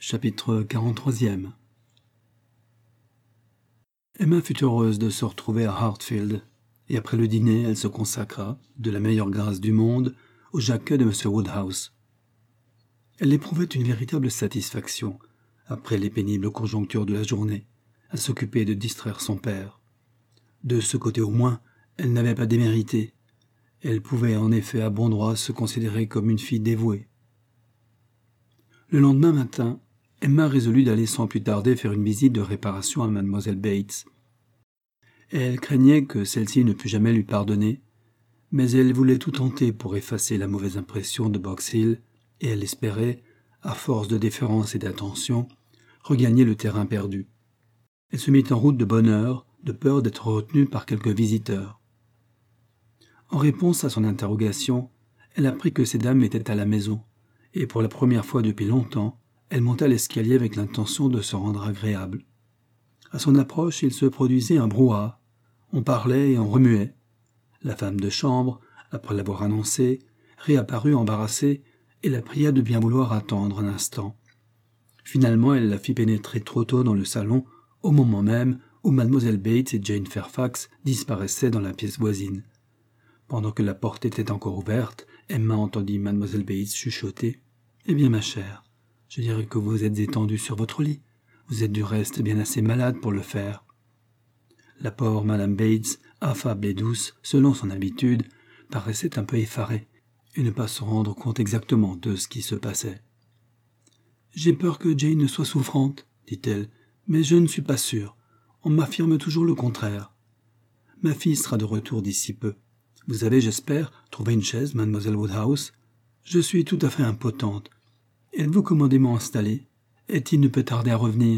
Chapitre 43e. Emma fut heureuse de se retrouver à Hartfield, et après le dîner, elle se consacra, de la meilleure grâce du monde, au jacquet de M. Woodhouse. Elle éprouvait une véritable satisfaction, après les pénibles conjonctures de la journée, à s'occuper de distraire son père. De ce côté au moins, elle n'avait pas démérité. Elle pouvait en effet à bon droit se considérer comme une fille dévouée. Le lendemain matin, Emma résolut d'aller sans plus tarder faire une visite de réparation à Mlle Bates. Elle craignait que celle-ci ne pût jamais lui pardonner, mais elle voulait tout tenter pour effacer la mauvaise impression de Box Hill, et elle espérait, à force de déférence et d'attention, regagner le terrain perdu. Elle se mit en route de bonne heure, de peur d'être retenue par quelques visiteurs. En réponse à son interrogation, elle apprit que ces dames étaient à la maison, et pour la première fois depuis longtemps, elle monta l'escalier avec l'intention de se rendre agréable. À son approche, il se produisit un brouhaha. On parlait et on remuait. La femme de chambre, après l'avoir annoncée, réapparut embarrassée et la pria de bien vouloir attendre un instant. Finalement, elle la fit pénétrer trop tôt dans le salon, au moment même où Mlle Bates et Jane Fairfax disparaissaient dans la pièce voisine. Pendant que la porte était encore ouverte, Emma entendit Mlle Bates chuchoter. « Eh bien, ma chère, je dirais que vous êtes étendue sur votre lit. Vous êtes du reste bien assez malade pour le faire. » La pauvre Madame Bates, affable et douce, selon son habitude, paraissait un peu effarée, et ne pas se rendre compte exactement de ce qui se passait. « J'ai peur que Jane ne soit souffrante, dit-elle, mais je ne suis pas sûre. On m'affirme toujours le contraire. Ma fille sera de retour d'ici peu. Vous avez, j'espère, trouvé une chaise, Mademoiselle Woodhouse? Je suis tout à fait impotente. Êtes-vous commodément installée? Est-il ne peut tarder à revenir? »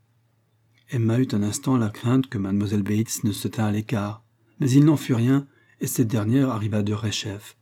Emma eut un instant la crainte que Mlle Bates ne se tînt à l'écart, mais il n'en fut rien, et cette dernière arriva de rechef.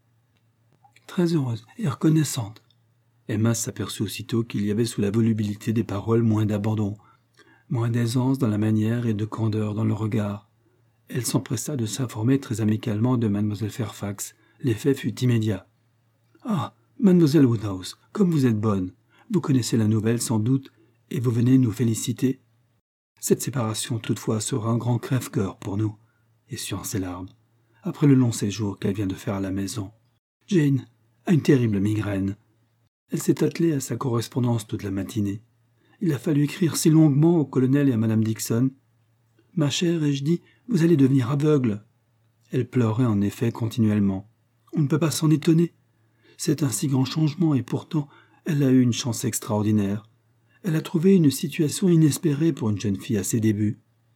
Très heureuse et reconnaissante. Emma s'aperçut aussitôt qu'il y avait sous la volubilité des paroles moins d'abandon, moins d'aisance dans la manière et de candeur dans le regard. Elle s'empressa de s'informer très amicalement de Mlle Fairfax. L'effet fut immédiat. « Ah, Mademoiselle Woodhouse, comme vous êtes bonne. Vous connaissez la nouvelle sans doute, et vous venez nous féliciter. Cette séparation toutefois sera un grand crève-cœur pour nous, » essuyant ses larmes, après le long séjour qu'elle vient de faire à la maison. Jane a une terrible migraine. Elle s'est attelée à sa correspondance toute la matinée. Il a fallu écrire si longuement au colonel et à Madame Dixon. « Ma chère, ai-je dit, vous allez devenir aveugle. » Elle pleurait en effet continuellement. On ne peut pas s'en étonner. C'est un si grand changement et pourtant elle a eu une chance extraordinaire. Elle a trouvé une situation inespérée pour une jeune fille à ses débuts.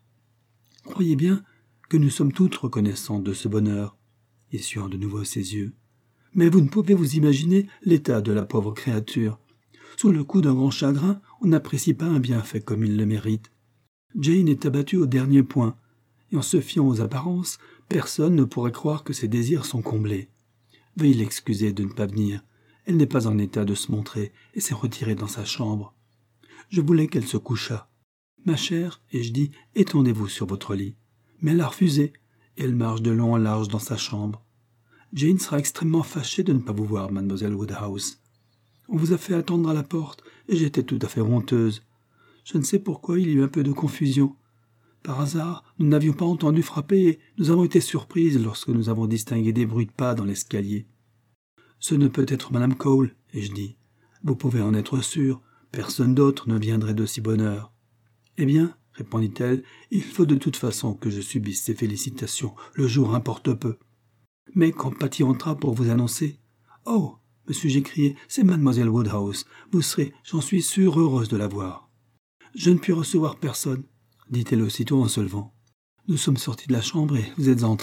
Croyez bien que nous sommes toutes reconnaissantes de ce bonheur, essuyant de nouveau ses yeux. Mais vous ne pouvez vous imaginer l'état de la pauvre créature. Sous le coup d'un grand chagrin, on n'apprécie pas un bienfait comme il le mérite. Jane est abattue au dernier point, et en se fiant aux apparences, personne ne pourrait croire que ses désirs sont comblés. Veuillez l'excuser de ne pas venir. Elle n'est pas en état de se montrer et s'est retirée dans sa chambre. Je voulais qu'elle se couchât. Ma chère, ai-je dit, étendez-vous sur votre lit. Mais elle a refusé, et elle marche de long en large dans sa chambre. Jane sera extrêmement fâchée de ne pas vous voir, Mademoiselle Woodhouse. On vous a fait attendre à la porte, et j'étais tout à fait honteuse. Je ne sais pourquoi il y a eu un peu de confusion. Par hasard, nous n'avions pas entendu frapper et nous avons été surprises lorsque nous avons distingué des bruits de pas dans l'escalier. « Ce ne peut être Madame Cole, » ai-je dit. « Vous pouvez en être sûr, personne d'autre ne viendrait de si bonne heure. »« Eh bien, » répondit-elle, « il faut de toute façon que je subisse ces félicitations, le jour importe peu. » Mais quand Patty entra pour vous annoncer, « Oh !» me suis-je écrié, « c'est Mademoiselle Woodhouse, vous serez, j'en suis sûre, heureuse de la voir. » « Je ne puis recevoir personne, » dit-elle aussitôt en se levant. « Nous sommes sortis de la chambre et vous êtes entrés. »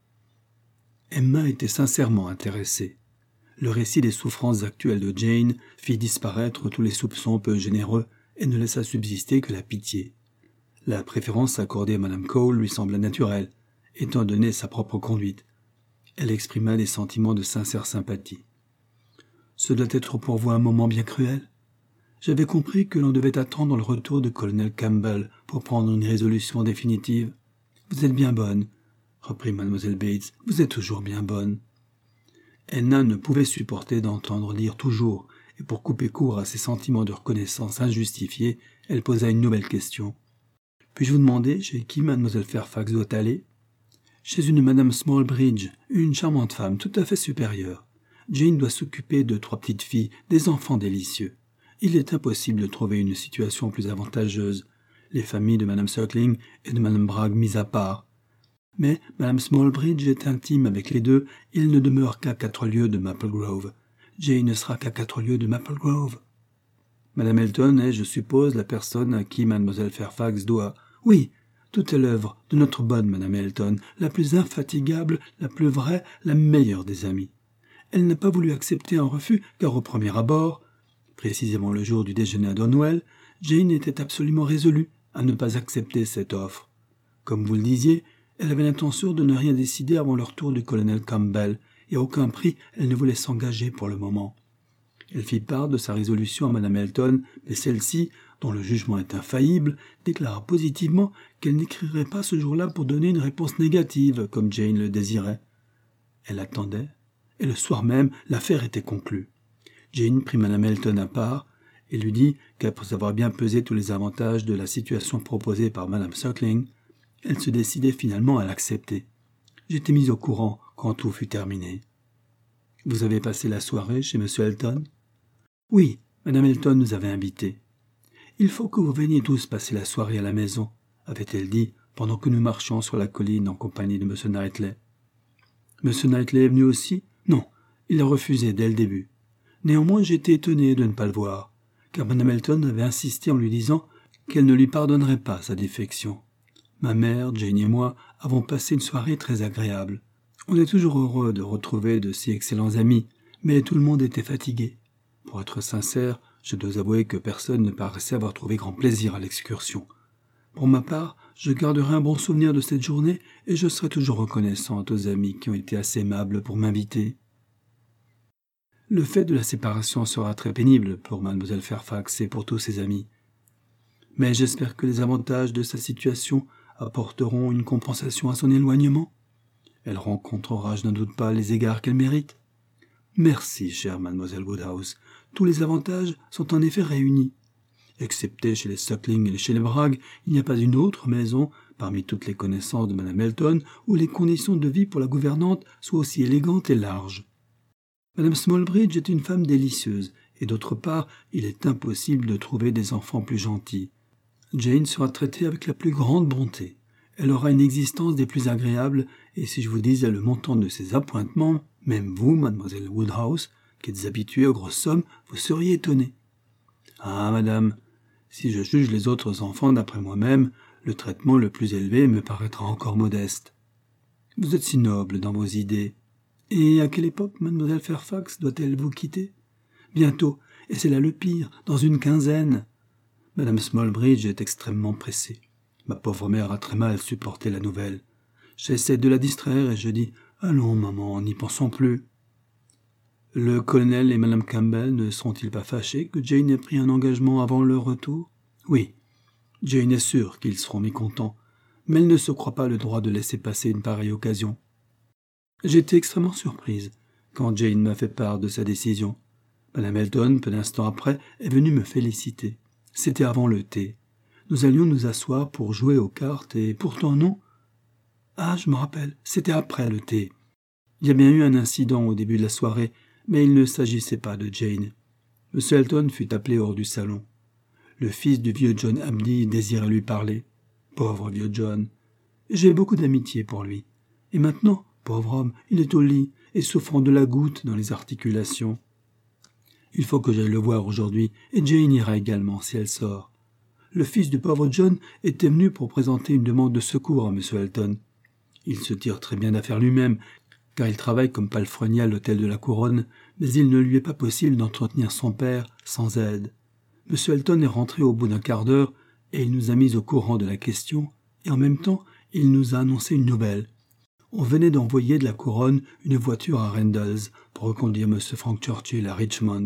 Emma était sincèrement intéressée. Le récit des souffrances actuelles de Jane fit disparaître tous les soupçons peu généreux et ne laissa subsister que la pitié. La préférence accordée à Madame Cole lui sembla naturelle, étant donné sa propre conduite. Elle exprima des sentiments de sincère sympathie. « Ce doit être pour vous un moment bien cruel. J'avais compris que l'on devait attendre le retour du colonel Campbell pour prendre une résolution définitive. Vous êtes bien bonne, » reprit Mlle Bates, « vous êtes toujours bien bonne. » Edna ne pouvait supporter d'entendre dire toujours, et pour couper court à ses sentiments de reconnaissance injustifiés, elle posa une nouvelle question. « Puis-je vous demander chez qui Mademoiselle Fairfax doit aller ?»« Chez une Madame Smallbridge, une charmante femme tout à fait supérieure. Jane doit s'occuper de 3 petites filles, des enfants délicieux. Il est impossible de trouver une situation plus avantageuse, les familles de Madame Suckling et de Madame Bragg mises à part. Mais Madame Smallbridge est intime avec les deux et elle ne demeure qu'à 4 lieues de Maple Grove. Jane ne sera qu'à 4 lieues de Maple Grove. Madame Elton est, je suppose, la personne à qui Mademoiselle Fairfax doit... Oui, tout est l'œuvre de notre bonne Madame Elton, la plus infatigable, la plus vraie, la meilleure des amies. Elle n'a pas voulu accepter un refus, car au premier abord, précisément le jour du déjeuner à Donwell, Jane était absolument résolue à ne pas accepter cette offre. Comme vous le disiez, elle avait l'intention de ne rien décider avant le retour du colonel Campbell, et à aucun prix elle ne voulait s'engager pour le moment. Elle fit part de sa résolution à Madame Elton, mais celle-ci, dont le jugement est infaillible, déclara positivement qu'elle n'écrirait pas ce jour-là pour donner une réponse négative, comme Jane le désirait. Elle attendait, et le soir même, l'affaire était conclue. Jane prit Madame Elton à part et lui dit qu'après avoir bien pesé tous les avantages de la situation proposée par Madame Suckling, elle se décidait finalement à l'accepter. J'étais mise au courant quand tout fut terminé. « Vous avez passé la soirée chez M. Elton ?»« Oui, Madame Elton nous avait invités. »« Il faut que vous veniez tous passer la soirée à la maison, » avait-elle dit, pendant que nous marchions sur la colline en compagnie de M. Knightley. « M. Knightley est venu aussi ? Non, il a refusé dès le début. Néanmoins, j'étais étonné de ne pas le voir, car Madame Elton avait insisté en lui disant qu'elle ne lui pardonnerait pas sa défection. Ma mère, Jane et moi avons passé une soirée très agréable. On est toujours heureux de retrouver de si excellents amis, mais tout le monde était fatigué. Pour être sincère, je dois avouer que personne ne paraissait avoir trouvé grand plaisir à l'excursion. Pour ma part, je garderai un bon souvenir de cette journée et je serai toujours reconnaissante aux amis qui ont été assez aimables pour m'inviter. Le fait de la séparation sera très pénible pour Mademoiselle Fairfax et pour tous ses amis. Mais j'espère que les avantages de sa situation apporteront une compensation à son éloignement. Elle rencontrera, je n'en doute pas, les égards qu'elle mérite. Merci, chère Mademoiselle Woodhouse. Tous les avantages sont en effet réunis. Excepté chez les Suckling et chez les Bragg, il n'y a pas une autre maison, parmi toutes les connaissances de Madame Elton, où les conditions de vie pour la gouvernante soient aussi élégantes et larges. Madame Smallbridge est une femme délicieuse, et d'autre part, il est impossible de trouver des enfants plus gentils. Jane sera traitée avec la plus grande bonté. Elle aura une existence des plus agréables, et si je vous disais le montant de ses appointements, même vous, Mademoiselle Woodhouse, qui êtes habituée aux grosses sommes, vous seriez étonnée. Ah, madame, si je juge les autres enfants d'après moi-même, le traitement le plus élevé me paraîtra encore modeste. Vous êtes si noble dans vos idées. Et à quelle époque Mademoiselle Fairfax doit-elle vous quitter? Bientôt, et c'est là le pire, dans une quinzaine. Madame Smallbridge est extrêmement pressée. Ma pauvre mère a très mal supporté la nouvelle. J'essaie de la distraire et je dis « Allons, maman, n'y pensons plus ». Le colonel et Madame Campbell ne seront-ils pas fâchés que Jane ait pris un engagement avant leur retour? Oui, Jane est sûre qu'ils seront mécontents, mais elle ne se croit pas le droit de laisser passer une pareille occasion. J'étais extrêmement surprise quand Jane m'a fait part de sa décision. Madame Elton, peu d'instants après, est venue me féliciter. C'était avant le thé. Nous allions nous asseoir pour jouer aux cartes et pourtant non. Ah, je me rappelle, c'était après le thé. Il y a bien eu un incident au début de la soirée, mais il ne s'agissait pas de Jane. M. Elton fut appelé hors du salon. Le fils du vieux John Abdy désirait lui parler. Pauvre vieux John. J'ai beaucoup d'amitié pour lui. Et maintenant, pauvre homme, il est au lit et souffrant de la goutte dans les articulations. Il faut que j'aille le voir aujourd'hui, et Jane ira également si elle sort. Le fils du pauvre John était venu pour présenter une demande de secours à M. Elton. Il se tire très bien d'affaire lui-même, car il travaille comme palefrenier à l'hôtel de la Couronne, mais il ne lui est pas possible d'entretenir son père sans aide. M. Elton est rentré au bout d'un quart d'heure, et il nous a mis au courant de la question, et en même temps, il nous a annoncé une nouvelle. On venait d'envoyer de la Couronne une voiture à Randalls pour reconduire M. Frank Churchill à Richmond.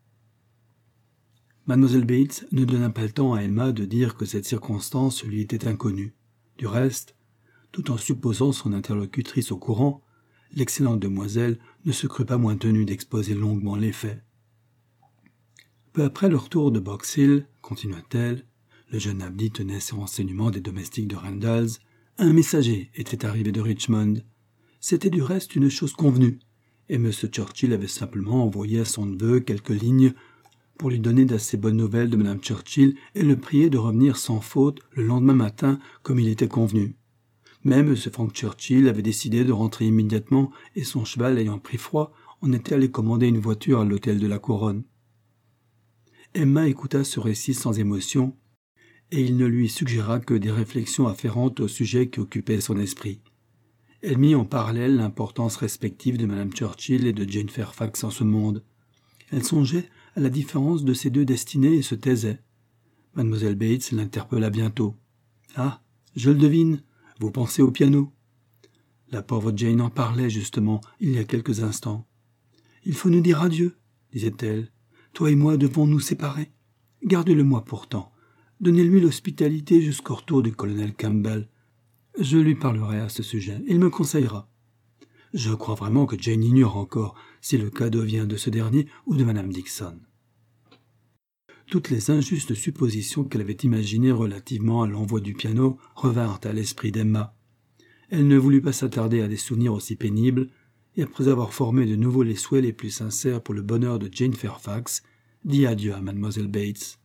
Mademoiselle Bates ne donna pas le temps à Emma de dire que cette circonstance lui était inconnue. Du reste, tout en supposant son interlocutrice au courant, l'excellente demoiselle ne se crut pas moins tenue d'exposer longuement les faits. Peu après le retour de Box Hill, continua-t-elle, le jeune Abdi tenait ses renseignements des domestiques de Randalls, un messager était arrivé de Richmond. C'était du reste une chose convenue, et M. Churchill avait simplement envoyé à son neveu quelques lignes pour lui donner d'assez bonnes nouvelles de Mme Churchill et le prier de revenir sans faute le lendemain matin comme il était convenu. Mais M. Frank Churchill avait décidé de rentrer immédiatement et son cheval ayant pris froid, on était allé commander une voiture à l'hôtel de la Couronne. Emma écouta ce récit sans émotion et il ne lui suggéra que des réflexions afférentes au sujet qui occupait son esprit. Elle mit en parallèle l'importance respective de Mme Churchill et de Jane Fairfax en ce monde. Elle songeait à la différence de ces deux destinées et se taisait. Mademoiselle Bates l'interpella bientôt. « Ah, je le devine, vous pensez au piano ?» La pauvre Jane en parlait justement il y a quelques instants. « Il faut nous dire adieu, » disait-elle. « Toi et moi devons nous séparer. Gardez-le-moi pourtant. Donnez-lui l'hospitalité jusqu'au retour du colonel Campbell. Je lui parlerai à ce sujet. Il me conseillera. Je crois vraiment que Jane ignore encore si le cadeau vient de ce dernier ou de Madame Dixon. » Toutes les injustes suppositions qu'elle avait imaginées relativement à l'envoi du piano revinrent à l'esprit d'Emma. Elle ne voulut pas s'attarder à des souvenirs aussi pénibles, et après avoir formé de nouveau les souhaits les plus sincères pour le bonheur de Jane Fairfax, dit adieu à Mademoiselle Bates.